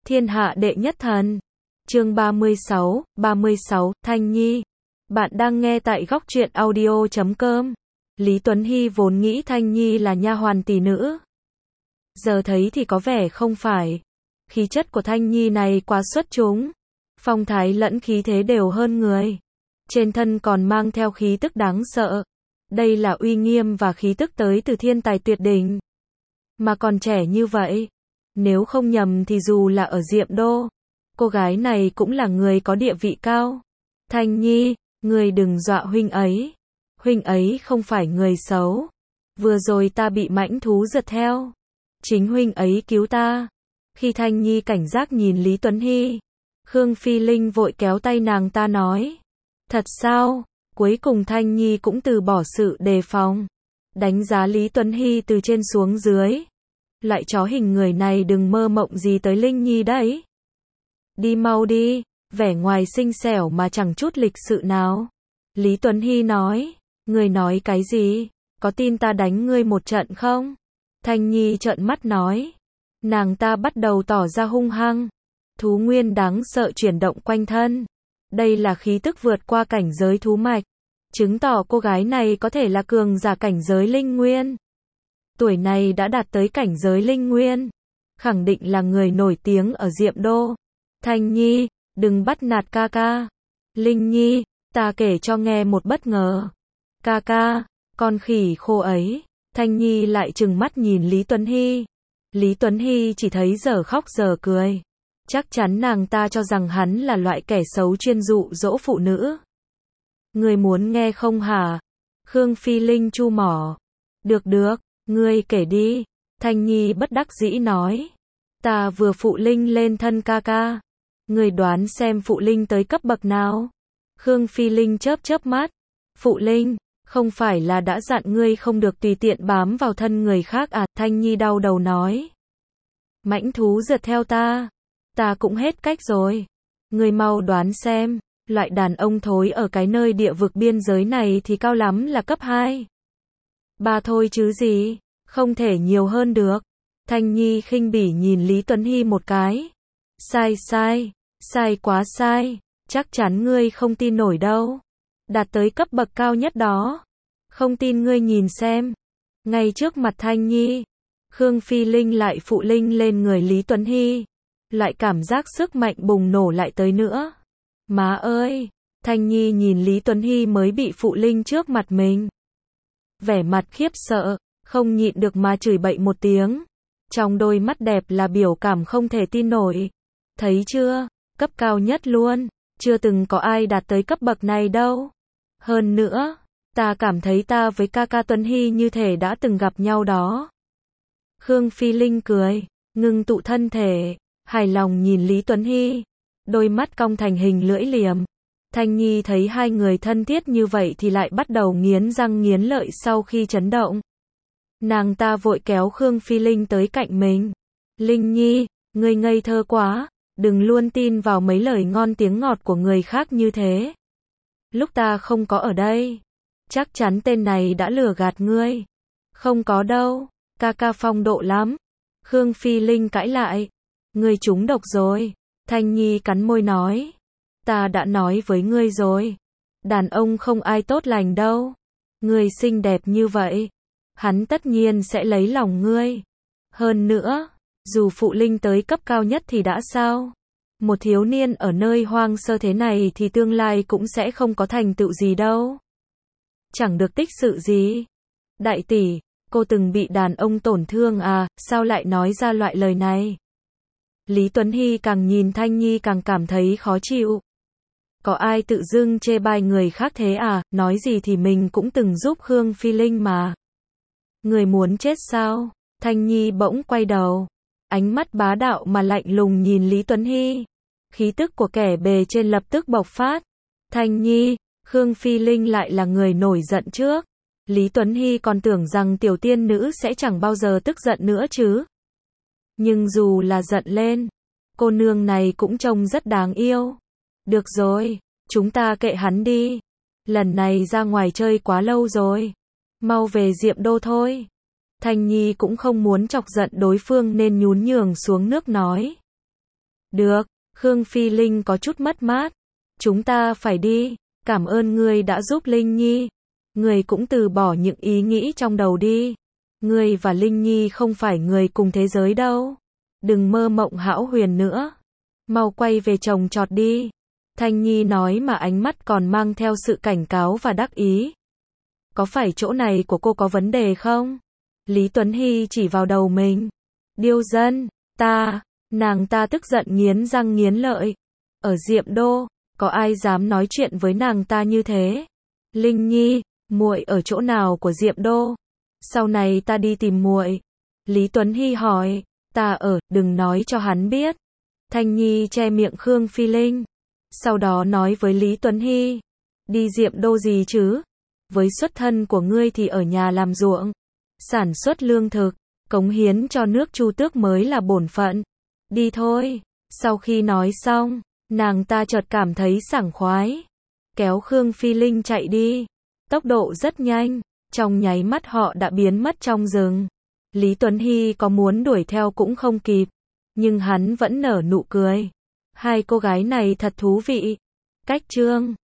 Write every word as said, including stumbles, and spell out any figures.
Thiên hạ đệ nhất thần. Chương ba mươi sáu, ba mươi sáu, Thanh Nhi. Bạn đang nghe tại góc truyện audio chấm com. Lý Tuấn Hy vốn nghĩ Thanh Nhi là nha hoàn tỷ nữ. Giờ thấy thì có vẻ không phải. Khí chất của Thanh Nhi này quá xuất chúng. Phong thái lẫn khí thế đều hơn người. Trên thân còn mang theo khí tức đáng sợ. Đây là uy nghiêm và khí tức tới từ thiên tài tuyệt đỉnh. Mà còn trẻ như vậy. Nếu không nhầm thì dù là ở Diệm Đô, cô gái này cũng là người có địa vị cao. Thanh Nhi, người đừng dọa huynh ấy. Huynh ấy không phải người xấu. Vừa rồi ta bị mãnh thú giật theo. Chính huynh ấy cứu ta. Khi Thanh Nhi cảnh giác nhìn Lý Tuấn Hy, Khương Phi Linh vội kéo tay nàng ta nói. Thật sao? Cuối cùng Thanh Nhi cũng từ bỏ sự đề phòng. Đánh giá Lý Tuấn Hy từ trên xuống dưới. Loại chó hình người này đừng mơ mộng gì tới Linh Nhi đấy. Đi mau đi, vẻ ngoài xinh xẻo mà chẳng chút lịch sự nào. Lý Tuấn Hy nói, người nói cái gì, có tin ta đánh ngươi một trận không? Thanh Nhi trợn mắt nói, nàng ta bắt đầu tỏ ra hung hăng. Thú nguyên đáng sợ chuyển động quanh thân. Đây là khí tức vượt qua cảnh giới thú mạch, chứng tỏ cô gái này có thể là cường giả cảnh giới linh nguyên. Tuổi này đã đạt tới cảnh giới linh nguyên, khẳng định là người nổi tiếng ở Diệm Đô. Thanh Nhi, đừng bắt nạt ca ca. Linh Nhi, ta kể cho nghe một bất ngờ. Ca ca, con khỉ khô ấy. Thanh Nhi lại trừng mắt nhìn Lý Tuấn Hy. Lý Tuấn Hy chỉ thấy giờ khóc giờ cười. Chắc chắn nàng ta cho rằng hắn là loại kẻ xấu chuyên dụ dỗ phụ nữ. Người muốn nghe không hả? Khương Phi Linh chu mỏ. Được được. Ngươi kể đi. Thanh Nhi bất đắc dĩ nói. Ta vừa phụ Linh lên thân ca ca. Ngươi đoán xem phụ Linh tới cấp bậc nào? Khương Phi Linh chớp chớp mắt. Phụ Linh, không phải là đã dặn ngươi không được tùy tiện bám vào thân người khác à? Thanh Nhi đau đầu nói. Mãnh thú giật theo ta. Ta cũng hết cách rồi. Ngươi mau đoán xem. Loại đàn ông thối ở cái nơi địa vực biên giới này thì cao lắm là cấp hai. Ba thôi chứ gì, không thể nhiều hơn được. Thanh Nhi khinh bỉ nhìn Lý Tuấn Hy một cái. Sai sai, sai quá sai, chắc chắn ngươi không tin nổi đâu. Đạt tới cấp bậc cao nhất đó. Không tin ngươi nhìn xem. Ngay trước mặt Thanh Nhi, Khương Phi Linh lại phụ Linh lên người Lý Tuấn Hy. Loại cảm giác sức mạnh bùng nổ lại tới nữa. Má ơi, Thanh Nhi nhìn Lý Tuấn Hy mới bị phụ Linh trước mặt mình. Vẻ mặt khiếp sợ, không nhịn được mà chửi bậy một tiếng. Trong đôi mắt đẹp là biểu cảm không thể tin nổi. Thấy chưa, cấp cao nhất luôn, chưa từng có ai đạt tới cấp bậc này đâu. Hơn nữa, ta cảm thấy ta với ca ca Tuấn Hy như thể đã từng gặp nhau đó. Khương Phi Linh cười, ngưng tụ thân thể, hài lòng nhìn Lý Tuấn Hy. Đôi mắt cong thành hình lưỡi liềm. Thanh Nhi thấy hai người thân thiết như vậy thì lại bắt đầu nghiến răng nghiến lợi sau khi chấn động. Nàng ta vội kéo Khương Phi Linh tới cạnh mình. Linh Nhi, ngươi ngây thơ quá, đừng luôn tin vào mấy lời ngon tiếng ngọt của người khác như thế. Lúc ta không có ở đây, chắc chắn tên này đã lừa gạt ngươi. Không có đâu, ca ca phong độ lắm. Khương Phi Linh cãi lại. Ngươi trúng độc rồi. Thanh Nhi cắn môi nói. Ta đã nói với ngươi rồi. Đàn ông không ai tốt lành đâu. Ngươi xinh đẹp như vậy. Hắn tất nhiên sẽ lấy lòng ngươi. Hơn nữa, dù phụ Linh tới cấp cao nhất thì đã sao? Một thiếu niên ở nơi hoang sơ thế này thì tương lai cũng sẽ không có thành tựu gì đâu. Chẳng được tích sự gì. Đại tỷ, cô từng bị đàn ông tổn thương à, sao lại nói ra loại lời này? Lý Tuấn Hy càng nhìn Thanh Nhi càng cảm thấy khó chịu. Có ai tự dưng chê bai người khác thế à, nói gì thì mình cũng từng giúp Khương Phi Linh mà. Người muốn chết sao? Thanh Nhi bỗng quay đầu. Ánh mắt bá đạo mà lạnh lùng nhìn Lý Tuấn Hy. Khí tức của kẻ bề trên lập tức bộc phát. Thanh Nhi, Khương Phi Linh lại là người nổi giận trước. Lý Tuấn Hy còn tưởng rằng tiểu tiên nữ sẽ chẳng bao giờ tức giận nữa chứ. Nhưng dù là giận lên, cô nương này cũng trông rất đáng yêu. Được rồi, chúng ta kệ hắn đi. Lần này ra ngoài chơi quá lâu rồi. Mau về Diệm Đô thôi. Thanh Nhi cũng không muốn chọc giận đối phương nên nhún nhường xuống nước nói. Được, Khương Phi Linh có chút mất mát. Chúng ta phải đi, cảm ơn ngươi đã giúp Linh Nhi. Ngươi cũng từ bỏ những ý nghĩ trong đầu đi. Ngươi và Linh Nhi không phải người cùng thế giới đâu. Đừng mơ mộng hão huyền nữa. Mau quay về trồng trọt đi. Thanh Nhi nói mà ánh mắt còn mang theo sự cảnh cáo và đắc ý. Có phải chỗ này của cô có vấn đề không? Lý Tuấn Hy chỉ vào đầu mình. Điêu dân, ta, nàng ta tức giận nghiến răng nghiến lợi. Ở Diệm Đô, có ai dám nói chuyện với nàng ta như thế? Linh Nhi, muội ở chỗ nào của Diệm Đô? Sau này ta đi tìm muội. Lý Tuấn Hy hỏi, ta ở, đừng nói cho hắn biết. Thanh Nhi che miệng Khương Phi Linh. Sau đó nói với Lý Tuấn Hy, đi Diệm Đô gì chứ? Với xuất thân của ngươi thì ở nhà làm ruộng, sản xuất lương thực, cống hiến cho nước Chu Tước mới là bổn phận. Đi thôi. Sau khi nói xong, nàng ta chợt cảm thấy sảng khoái. Kéo Khương Phi Linh chạy đi. Tốc độ rất nhanh, trong nháy mắt họ đã biến mất trong rừng. Lý Tuấn Hy có muốn đuổi theo cũng không kịp, nhưng hắn vẫn nở nụ cười. Hai cô gái này thật thú vị. Cách chương